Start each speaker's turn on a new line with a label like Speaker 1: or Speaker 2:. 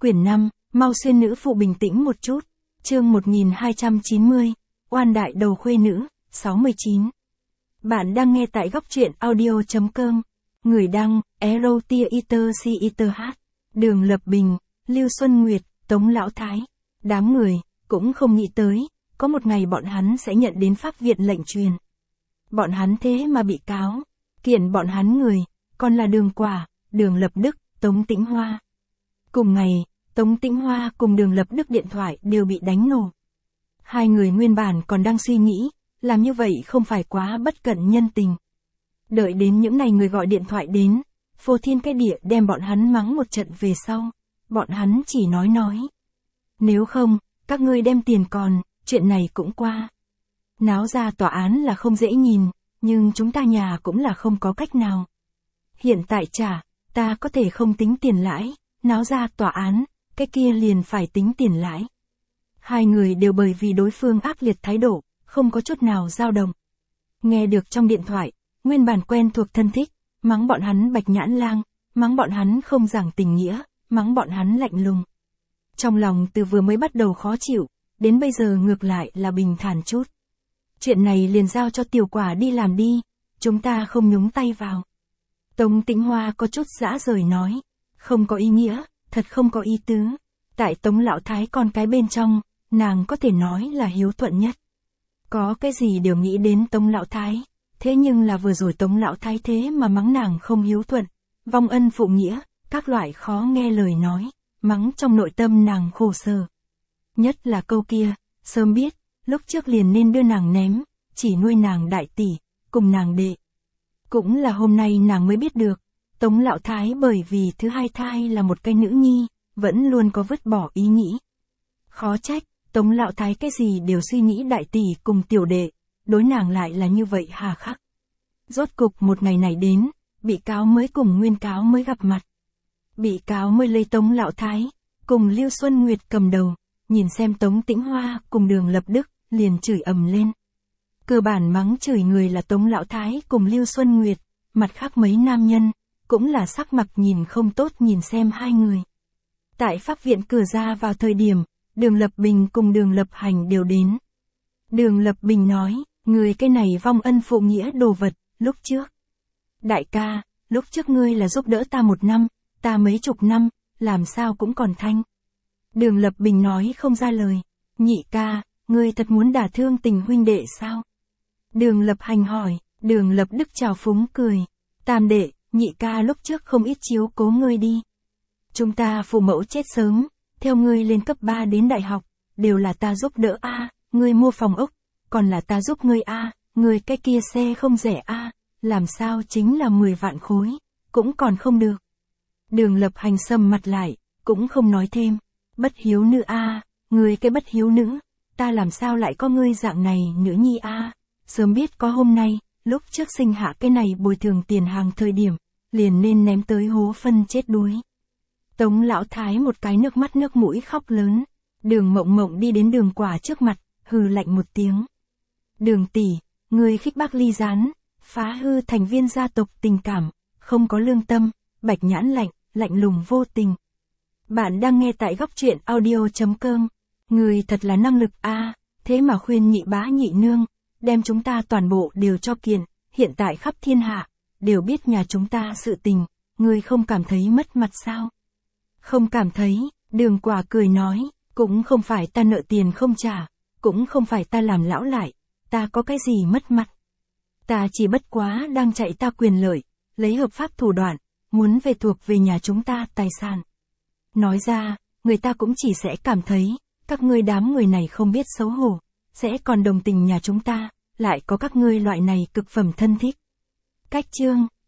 Speaker 1: Quyển 5, mau xuyên nữ phụ bình tĩnh một chút. Chương 1290, oan đại đầu khuê nữ, 69. Bạn đang nghe tại góc truyện audio.com. Người đăng, Erotiater. Đường Lập Bình, Lưu Xuân Nguyệt, Tống Lão Thái. Đám người, cũng không nghĩ tới, có một ngày bọn hắn sẽ nhận đến pháp viện lệnh truyền. Bọn hắn thế mà bị cáo, kiện bọn hắn người, còn là Đường Quả, Đường Lập Đức, Tống Tĩnh Hoa. Cùng ngày, Tống Tĩnh Hoa cùng Đường Lập Đức điện thoại đều bị đánh nổ. Hai người nguyên bản còn đang suy nghĩ, làm như vậy không phải quá bất cận nhân tình. Đợi đến những này người gọi điện thoại đến, phô thiên cái địa đem bọn hắn mắng một trận về sau, bọn hắn chỉ nói. Nếu không, các ngươi đem tiền còn, chuyện này cũng qua. Náo ra tòa án là không dễ nhìn, nhưng chúng ta nhà cũng là không có cách nào. Hiện tại trả, ta có thể không tính tiền lãi, náo ra tòa án, cái kia liền phải tính tiền lãi. Hai người đều bởi vì đối phương ác liệt thái độ, không có chút nào dao động. Nghe được trong điện thoại, nguyên bản quen thuộc thân thích, mắng bọn hắn bạch nhãn lang, mắng bọn hắn không giảng tình nghĩa, mắng bọn hắn lạnh lùng. Trong lòng từ vừa mới bắt đầu khó chịu, đến bây giờ ngược lại là bình thản chút. Chuyện này liền giao cho Tiểu Quả đi làm đi, chúng ta không nhúng tay vào. Tống Tĩnh Hoa có chút dã rời nói, không có ý nghĩa, thật không có ý tứ. Tại Tống Lão Thái con cái bên trong, nàng có thể nói là hiếu thuận nhất. Có cái gì đều nghĩ đến Tống Lão Thái, thế nhưng là vừa rồi Tống Lão Thái thế mà mắng nàng không hiếu thuận, vong ân phụ nghĩa, các loại khó nghe lời nói, mắng trong nội tâm nàng khổ sở. Nhất là câu kia, sớm biết, lúc trước liền nên đưa nàng ném, chỉ nuôi nàng đại tỷ, cùng nàng đệ. Cũng là hôm nay nàng mới biết được, Tống Lão Thái bởi vì thứ hai thai là một cái nữ nhi, vẫn luôn có vứt bỏ ý nghĩ. Khó trách, Tống Lão Thái cái gì đều suy nghĩ đại tỷ cùng tiểu đệ, đối nàng lại là như vậy hà khắc. Rốt cục một ngày này đến, bị cáo mới cùng nguyên cáo mới gặp mặt. Bị cáo mới lấy Tống Lão Thái, cùng Lưu Xuân Nguyệt cầm đầu, nhìn xem Tống Tĩnh Hoa cùng Đường Lập Đức, liền chửi ầm lên. Cơ bản mắng chửi người là Tống Lão Thái cùng Lưu Xuân Nguyệt, mặt khác mấy nam nhân, cũng là sắc mặt nhìn không tốt nhìn xem hai người. Tại pháp viện cửa ra vào thời điểm, Đường Lập Bình cùng Đường Lập Hành đều đến. Đường Lập Bình nói, người cái này vong ân phụ nghĩa đồ vật, lúc trước. Đại ca, lúc trước ngươi là giúp đỡ ta 1 năm, ta mấy chục năm, làm sao cũng còn thanh. Đường Lập Bình nói không ra lời, nhị ca, ngươi thật muốn đả thương tình huynh đệ sao? Đường Lập Hành hỏi, Đường Lập Đức chào phúng cười, tam đệ, nhị ca lúc trước không ít chiếu cố ngươi đi. Chúng ta phụ mẫu chết sớm, theo ngươi lên cấp 3 đến đại học, đều là ta giúp đỡ a, ngươi mua phòng ốc, còn là ta giúp ngươi a, ngươi cái kia xe không rẻ a, làm sao chính là 10 vạn khối, cũng còn không được. Đường Lập Hành sầm mặt lại, cũng không nói thêm, bất hiếu nữ a, ngươi cái bất hiếu nữ, ta làm sao lại có ngươi dạng này nữ nhi a, sớm biết có hôm nay, lúc trước sinh hạ cái này bồi thường tiền hàng thời điểm, liền nên ném tới hố phân chết đuối. Tống Lão Thái một cái nước mắt nước mũi khóc lớn, Đường Mộng Mộng đi đến Đường Quả trước mặt, hừ lạnh một tiếng. Đường tỷ, người khích bác ly gián, phá hư thành viên gia tộc tình cảm, không có lương tâm, bạch nhãn lạnh, lạnh lùng vô tình. Bạn đang nghe tại góc truyện audio.com, người thật là năng lực a, thế mà khuyên nhị bá nhị nương, đem chúng ta toàn bộ đều cho kiện, hiện tại khắp thiên hạ, đều biết nhà chúng ta sự tình, người không cảm thấy mất mặt sao? Không cảm thấy, Đường Quả cười nói, cũng không phải ta nợ tiền không trả, cũng không phải ta làm lão lại, ta có cái gì mất mặt. Ta chỉ bất quá đang chạy ta quyền lợi, lấy hợp pháp thủ đoạn, muốn về thuộc về nhà chúng ta tài sản. Nói ra, người ta cũng chỉ sẽ cảm thấy, các ngươi đám người này không biết xấu hổ, sẽ còn đồng tình nhà chúng ta, lại có các ngươi loại này cực phẩm thân thích. Cách chương